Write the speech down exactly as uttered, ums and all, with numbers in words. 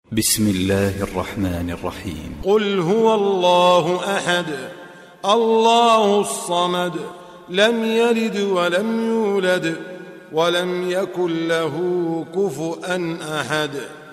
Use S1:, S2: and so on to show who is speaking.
S1: بسم الله الرحمن الرحيم.
S2: قل هو الله أحد الله الصمد لم يلد ولم يولد ولم يكن له كفؤا أحد.